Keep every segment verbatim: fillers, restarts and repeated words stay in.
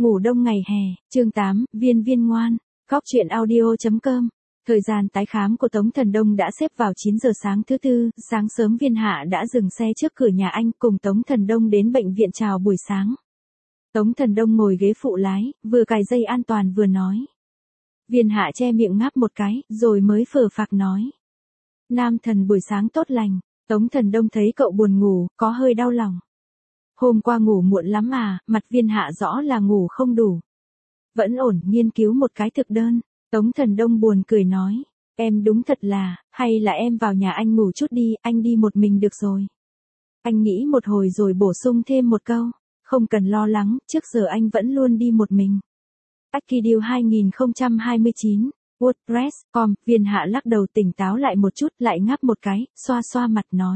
Ngủ đông ngày hè, chương tám, viên viên ngoan, Cóc truyện audio.com. Thời gian tái khám của Tống Thần Đông đã xếp vào chín giờ sáng thứ tư, sáng sớm Viên Hạ đã dừng xe trước cửa nhà anh cùng Tống Thần Đông đến bệnh viện chào buổi sáng. Tống Thần Đông ngồi ghế phụ lái, vừa cài dây an toàn vừa nói. Viên Hạ che miệng ngáp một cái, rồi mới phờ phạc nói. Nam thần buổi sáng tốt lành. Tống Thần Đông thấy cậu buồn ngủ, có hơi đau lòng. Hôm qua ngủ muộn lắm à, mặt Viên Hạ rõ là ngủ không đủ. Vẫn ổn, nghiên cứu một cái thực đơn. Tống Thần Đông buồn cười nói. Em đúng thật là, hay là em vào nhà anh ngủ chút đi, anh đi một mình được rồi. Anh nghĩ một hồi rồi bổ sung thêm một câu. Không cần lo lắng, trước giờ anh vẫn luôn đi một mình. Akideal hai không hai chín, WordPress chấm com, Viên Hạ lắc đầu tỉnh táo lại một chút, lại ngáp một cái, xoa xoa mặt nói.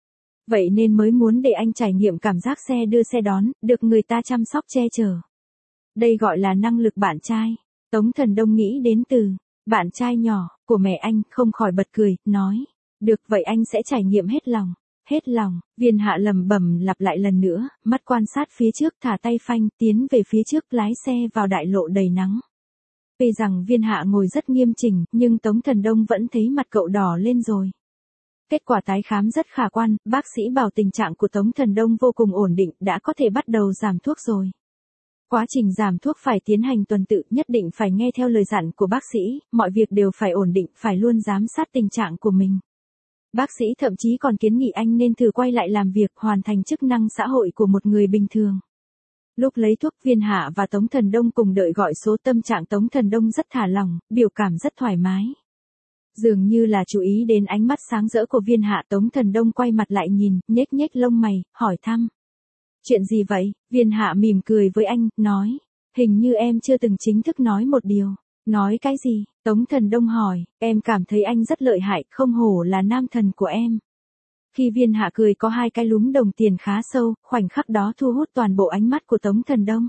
Vậy nên mới muốn để anh trải nghiệm cảm giác xe đưa xe đón, được người ta chăm sóc che chở. Đây gọi là năng lực bạn trai. Tống Thần Đông nghĩ đến từ, bạn trai nhỏ, của mẹ anh, không khỏi bật cười, nói. Được vậy anh sẽ trải nghiệm hết lòng. Hết lòng, Viên Hạ lẩm bẩm lặp lại lần nữa, mắt quan sát phía trước thả tay phanh, tiến về phía trước lái xe vào đại lộ đầy nắng. Tuy rằng Viên Hạ ngồi rất nghiêm chỉnh, nhưng Tống Thần Đông vẫn thấy mặt cậu đỏ lên rồi. Kết quả tái khám rất khả quan, bác sĩ bảo tình trạng của Tống Thần Đông vô cùng ổn định, đã có thể bắt đầu giảm thuốc rồi. Quá trình giảm thuốc phải tiến hành tuần tự, nhất định phải nghe theo lời dặn của bác sĩ, mọi việc đều phải ổn định, phải luôn giám sát tình trạng của mình. Bác sĩ thậm chí còn kiến nghị anh nên thử quay lại làm việc, hoàn thành chức năng xã hội của một người bình thường. Lúc lấy thuốc, Viên Hạ và Tống Thần Đông cùng đợi gọi số, tâm trạng Tống Thần Đông rất thả lỏng, biểu cảm rất thoải mái. Dường như là chú ý đến ánh mắt sáng rỡ của Viên Hạ, Tống Thần Đông quay mặt lại nhìn, nhếch nhếch lông mày, hỏi thăm. Chuyện gì vậy? Viên Hạ mỉm cười với anh, nói. Hình như em chưa từng chính thức nói một điều. Nói cái gì? Tống Thần Đông hỏi, em cảm thấy anh rất lợi hại, không hổ là nam thần của em. Khi Viên Hạ cười có hai cái lúm đồng tiền khá sâu, khoảnh khắc đó thu hút toàn bộ ánh mắt của Tống Thần Đông.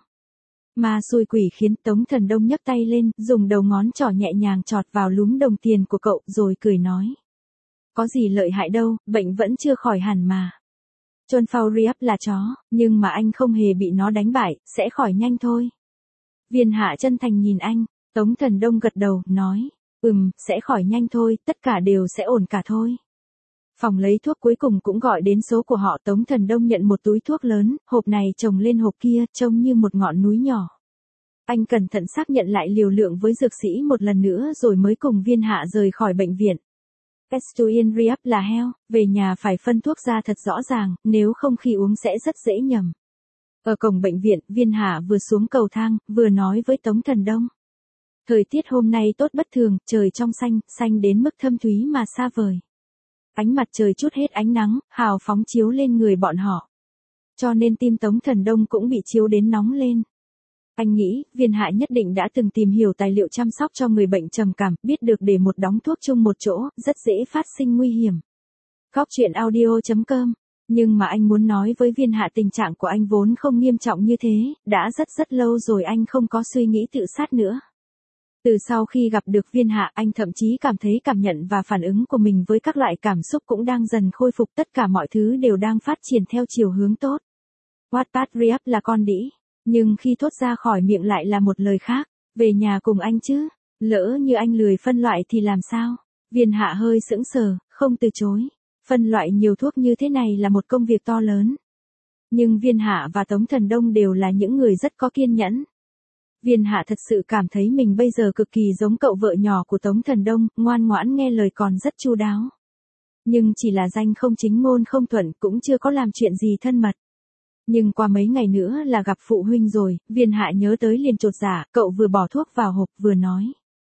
Mà xui quỷ khiến Tống Thần Đông nhấc tay lên, dùng đầu ngón trỏ nhẹ nhàng chọt vào lúm đồng tiền của cậu, rồi cười nói. Có gì lợi hại đâu, bệnh vẫn chưa khỏi hẳn mà. John Fauriap là chó, nhưng mà anh không hề bị nó đánh bại, sẽ khỏi nhanh thôi. Viên Hạ chân thành nhìn anh, Tống Thần Đông gật đầu, nói. Ừm, sẽ khỏi nhanh thôi, tất cả đều sẽ ổn cả thôi. Phòng lấy thuốc cuối cùng cũng gọi đến số của họ. Tống Thần Đông nhận một túi thuốc lớn, hộp này chồng lên hộp kia, trông như một ngọn núi nhỏ. Anh cẩn thận xác nhận lại liều lượng với dược sĩ một lần nữa rồi mới cùng Viên Hạ rời khỏi bệnh viện. Estuin Riap là heo, về nhà phải phân thuốc ra thật rõ ràng, nếu không khi uống sẽ rất dễ nhầm. Ở cổng bệnh viện, Viên Hạ vừa xuống cầu thang, vừa nói với Tống Thần Đông. Thời tiết hôm nay tốt bất thường, trời trong xanh, xanh đến mức thâm thúy mà xa vời. Ánh mặt trời chút hết ánh nắng, hào phóng chiếu lên người bọn họ. Cho nên tim Tống Thần Đông cũng bị chiếu đến nóng lên. Anh nghĩ, Viên Hạ nhất định đã từng tìm hiểu tài liệu chăm sóc cho người bệnh trầm cảm, biết được để một đống thuốc chung một chỗ, rất dễ phát sinh nguy hiểm. Cóc truyện audio.com. Nhưng mà anh muốn nói với Viên Hạ tình trạng của anh vốn không nghiêm trọng như thế, đã rất rất lâu rồi anh không có suy nghĩ tự sát nữa. Từ sau khi gặp được Viên Hạ, anh thậm chí cảm thấy cảm nhận và phản ứng của mình với các loại cảm xúc cũng đang dần khôi phục, tất cả mọi thứ đều đang phát triển theo chiều hướng tốt. Wattpad Riap là con đĩ, nhưng khi thốt ra khỏi miệng lại là một lời khác, về nhà cùng anh chứ, lỡ như anh lười phân loại thì làm sao? Viên Hạ hơi sững sờ, không từ chối, phân loại nhiều thuốc như thế này là một công việc to lớn. Nhưng Viên Hạ và Tống Thần Đông đều là những người rất có kiên nhẫn. Viên Hạ thật sự cảm thấy mình bây giờ cực kỳ giống cậu vợ nhỏ của Tống Thần Đông, ngoan ngoãn nghe lời còn rất chu đáo. Nhưng chỉ là danh không chính ngôn không thuận, cũng chưa có làm chuyện gì thân mật. Nhưng qua mấy ngày nữa là gặp phụ huynh rồi, Viên Hạ nhớ tới liền chột dạ, cậu vừa bỏ thuốc vào hộp vừa nói.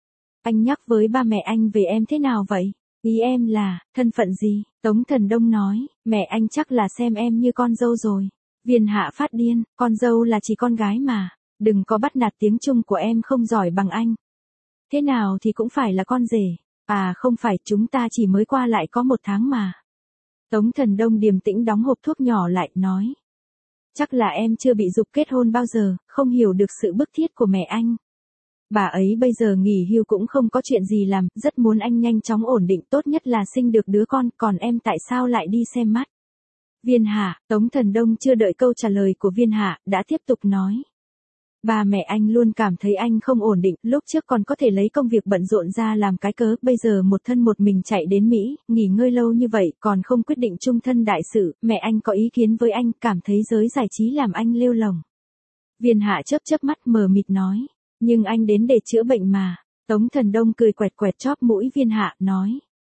Anh nhắc với ba mẹ anh về em thế nào vậy? Ý em là, thân phận gì? Tống Thần Đông nói, mẹ anh chắc là xem em như con dâu rồi. Viên Hạ phát điên, con dâu là chỉ con gái mà. Đừng có bắt nạt tiếng Trung của em không giỏi bằng anh. Thế nào thì cũng phải là con rể. À không phải, chúng ta chỉ mới qua lại có một tháng mà. Tống Thần Đông điềm tĩnh đóng hộp thuốc nhỏ lại, nói. Chắc là em chưa bị giục kết hôn bao giờ, không hiểu được sự bức thiết của mẹ anh. Bà ấy bây giờ nghỉ hưu cũng không có chuyện gì làm, rất muốn anh nhanh chóng ổn định, tốt nhất là sinh được đứa con, còn em tại sao lại đi xem mắt? Viên Hạ, Tống Thần Đông chưa đợi câu trả lời của Viên Hạ, đã tiếp tục nói. Ba mẹ anh luôn cảm thấy anh không ổn định, lúc trước còn có thể lấy công việc bận rộn ra làm cái cớ, bây giờ một thân một mình chạy đến Mỹ, nghỉ ngơi lâu như vậy, còn không quyết định chung thân đại sự, mẹ anh có ý kiến với anh, cảm thấy giới giải trí làm anh lêu lồng. Viên Hạ chớp chớp mắt mờ mịt nói, nhưng anh đến để chữa bệnh mà. Tống Thần Đông cười quẹt quẹt chóp mũi Viên Hạ, nói.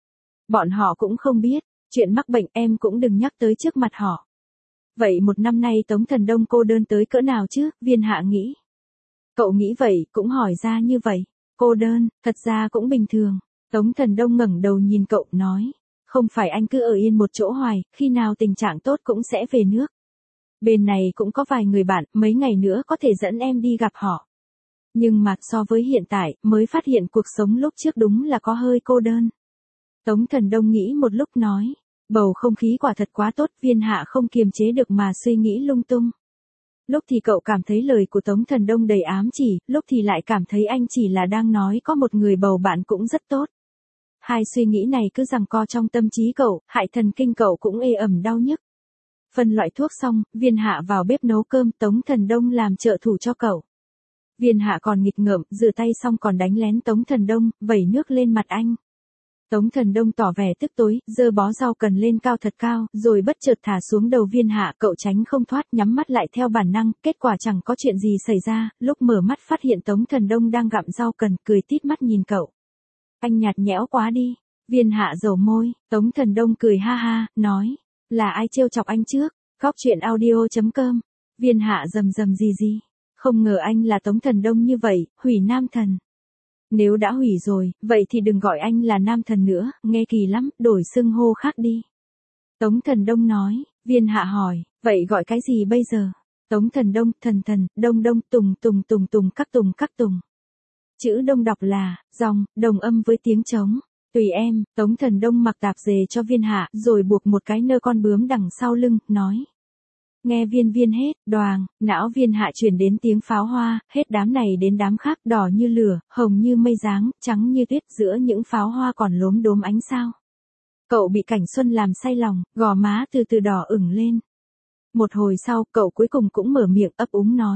Bọn họ cũng không biết, chuyện mắc bệnh em cũng đừng nhắc tới trước mặt họ. Vậy một năm nay Tống Thần Đông cô đơn tới cỡ nào chứ, Viên Hạ nghĩ. Cậu nghĩ vậy, cũng hỏi ra như vậy. Cô đơn, thật ra cũng bình thường. Tống Thần Đông ngẩng đầu nhìn cậu, nói. Không phải anh cứ ở yên một chỗ hoài, khi nào tình trạng tốt cũng sẽ về nước. Bên này cũng có vài người bạn, mấy ngày nữa có thể dẫn em đi gặp họ. Nhưng mà so với hiện tại, mới phát hiện cuộc sống lúc trước đúng là có hơi cô đơn. Tống Thần Đông nghĩ một lúc nói. Bầu không khí quả thật quá tốt, Viên Hạ không kiềm chế được mà suy nghĩ lung tung. Lúc thì cậu cảm thấy lời của Tống Thần Đông đầy ám chỉ, lúc thì lại cảm thấy anh chỉ là đang nói có một người bầu bạn cũng rất tốt. Hai suy nghĩ này cứ giằng co trong tâm trí cậu, hại thần kinh cậu cũng ê ẩm đau nhức. Phân loại thuốc xong, Viên Hạ vào bếp nấu cơm, Tống Thần Đông làm trợ thủ cho cậu. Viên Hạ còn nghịch ngợm, rửa tay xong còn đánh lén Tống Thần Đông, vẩy nước lên mặt anh. Tống Thần Đông tỏ vẻ tức tối, giơ bó rau cần lên cao thật cao, rồi bất chợt thả xuống đầu Viên Hạ, cậu tránh không thoát, nhắm mắt lại theo bản năng, kết quả chẳng có chuyện gì xảy ra, lúc mở mắt phát hiện Tống Thần Đông đang gặm rau cần, cười tít mắt nhìn cậu. Anh nhạt nhẽo quá đi. Viên Hạ dầu môi, Tống Thần Đông cười ha ha, nói, là ai trêu chọc anh trước, góc chuyện audio chấm com. Viên Hạ rầm rầm gì gì, không ngờ anh là Tống Thần Đông như vậy, hủy nam thần. Nếu đã hủy rồi, vậy thì đừng gọi anh là nam thần nữa, nghe kỳ lắm, đổi xưng hô khác đi. Tống Thần Đông nói. Viên Hạ hỏi, vậy gọi cái gì bây giờ? Tống Thần Đông, thần thần, đông đông, tùng tùng tùng tùng các tùng các tùng. Chữ đông đọc là, dòng, đồng âm với tiếng trống. Tùy em. Tống Thần Đông mặc tạp dề cho Viên Hạ, rồi buộc một cái nơ con bướm đằng sau lưng, nói. Nghe viên viên hết, đoàng, não Viên Hạ chuyển đến tiếng pháo hoa, hết đám này đến đám khác, đỏ như lửa, hồng như mây dáng, trắng như tuyết, giữa những pháo hoa còn lốm đốm ánh sao. Cậu bị cảnh xuân làm say lòng, gò má từ từ đỏ ửng lên. Một hồi sau, cậu cuối cùng cũng mở miệng ấp úng nói.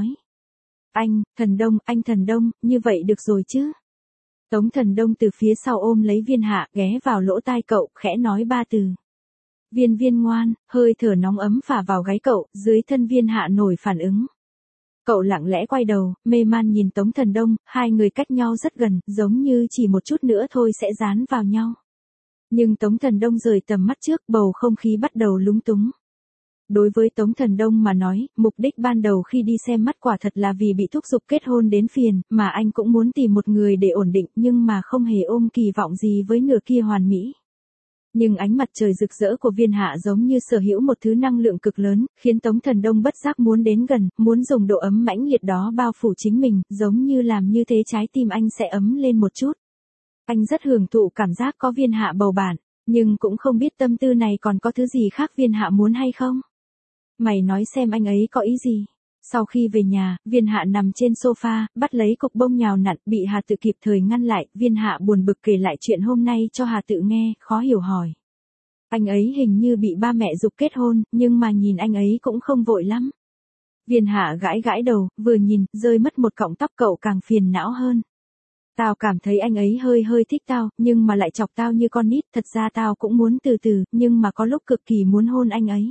Anh, Thần Đông, anh Thần Đông, như vậy được rồi chứ? Tống Thần Đông từ phía sau ôm lấy Viên Hạ, ghé vào lỗ tai cậu, khẽ nói ba từ. Viên viên ngoan, hơi thở nóng ấm phả vào gáy cậu, dưới thân Viên Hạ nổi phản ứng. Cậu lặng lẽ quay đầu, mê man nhìn Tống Thần Đông, hai người cách nhau rất gần, giống như chỉ một chút nữa thôi sẽ dán vào nhau. Nhưng Tống Thần Đông rời tầm mắt trước, bầu không khí bắt đầu lúng túng. Đối với Tống Thần Đông mà nói, mục đích ban đầu khi đi xem mắt quả thật là vì bị thúc giục kết hôn đến phiền, mà anh cũng muốn tìm một người để ổn định, nhưng mà không hề ôm kỳ vọng gì với nửa kia hoàn mỹ. Nhưng ánh mặt trời rực rỡ của Viên Hạ giống như sở hữu một thứ năng lượng cực lớn, khiến Tống Thần Đông bất giác muốn đến gần, muốn dùng độ ấm mãnh liệt đó bao phủ chính mình, giống như làm như thế trái tim anh sẽ ấm lên một chút. Anh rất hưởng thụ cảm giác có Viên Hạ bầu bạn, nhưng cũng không biết tâm tư này còn có thứ gì khác Viên Hạ muốn hay không. Mày nói xem anh ấy có ý gì? Sau khi về nhà, Viên Hạ nằm trên sofa, bắt lấy cục bông nhào nặn, bị Hà Tự kịp thời ngăn lại, Viên Hạ buồn bực kể lại chuyện hôm nay cho Hà Tự nghe, khó hiểu hỏi. Anh ấy hình như bị ba mẹ giục kết hôn, nhưng mà nhìn anh ấy cũng không vội lắm. Viên Hạ gãi gãi đầu, vừa nhìn, rơi mất một cọng tóc cậu càng phiền não hơn. Tao cảm thấy anh ấy hơi hơi thích tao, nhưng mà lại chọc tao như con nít, thật ra tao cũng muốn từ từ, nhưng mà có lúc cực kỳ muốn hôn anh ấy.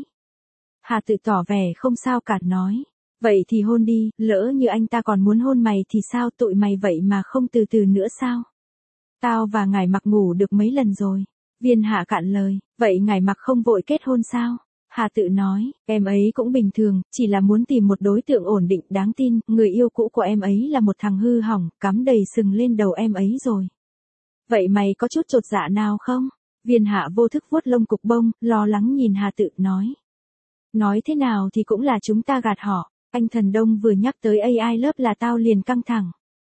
Hà Tự tỏ vẻ không sao cả nói. Vậy thì hôn đi, lỡ như anh ta còn muốn hôn mày thì sao, tụi mày vậy mà không từ từ nữa sao? Tao và ngài Mặc ngủ được mấy lần rồi. Viên Hạ cạn lời, vậy ngài Mặc không vội kết hôn sao? Hà Tự nói, em ấy cũng bình thường, chỉ là muốn tìm một đối tượng ổn định, đáng tin, người yêu cũ của em ấy là một thằng hư hỏng, cắm đầy sừng lên đầu em ấy rồi. Vậy mày có chút chột dạ nào không? Viên Hạ vô thức vuốt lông cục bông, lo lắng nhìn Hà Tự nói. Nói thế nào thì cũng là chúng ta gạt họ. Anh Thần Đông vừa nhắc tới a i lớp là tao liền căng thẳng.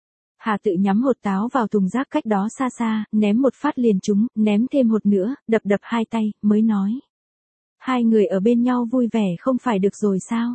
Hà Tự nhắm hột táo vào thùng rác cách đó xa xa, ném một phát liền trúng, ném thêm hột nữa, đập đập hai tay, mới nói. Hai người ở bên nhau vui vẻ không phải được rồi sao?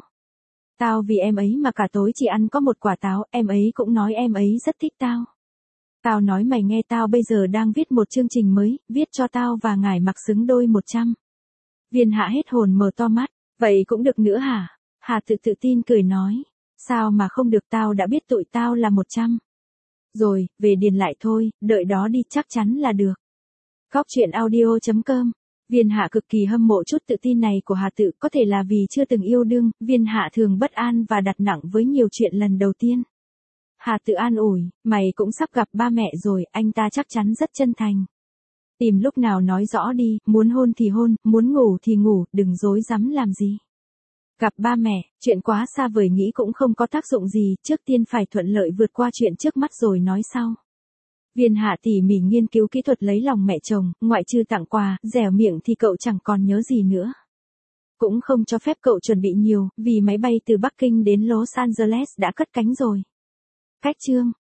Tao vì em ấy mà cả tối chỉ ăn có một quả táo, em ấy cũng nói em ấy rất thích tao. Tao nói mày nghe, tao bây giờ đang viết một chương trình mới, viết cho tao và ngài Mặc xứng đôi một trăm. Viên Hạ hết hồn mở to mắt, vậy cũng được nữa hả? Hà Tự tự tin cười nói. Sao mà không được, tao đã biết tụi tao là một trăm. Rồi, về điền lại thôi, đợi đó đi, chắc chắn là được. Góc truyện audio chấm com. Viên Hạ cực kỳ hâm mộ chút tự tin này của Hà Tự, có thể là vì chưa từng yêu đương, Viên Hạ thường bất an và đặt nặng với nhiều chuyện lần đầu tiên. Hà Tự an ủi, mày cũng sắp gặp ba mẹ rồi, anh ta chắc chắn rất chân thành. Tìm lúc nào nói rõ đi, muốn hôn thì hôn, muốn ngủ thì ngủ, đừng dối dám làm gì. Gặp ba mẹ, chuyện quá xa vời nghĩ cũng không có tác dụng gì, trước tiên phải thuận lợi vượt qua chuyện trước mắt rồi nói sau. Viên Hạ tỉ mỉ nghiên cứu kỹ thuật lấy lòng mẹ chồng, ngoại trừ tặng quà, dẻo miệng thì cậu chẳng còn nhớ gì nữa. Cũng không cho phép cậu chuẩn bị nhiều, vì máy bay từ Bắc Kinh đến Los Angeles đã cất cánh rồi. Cách chương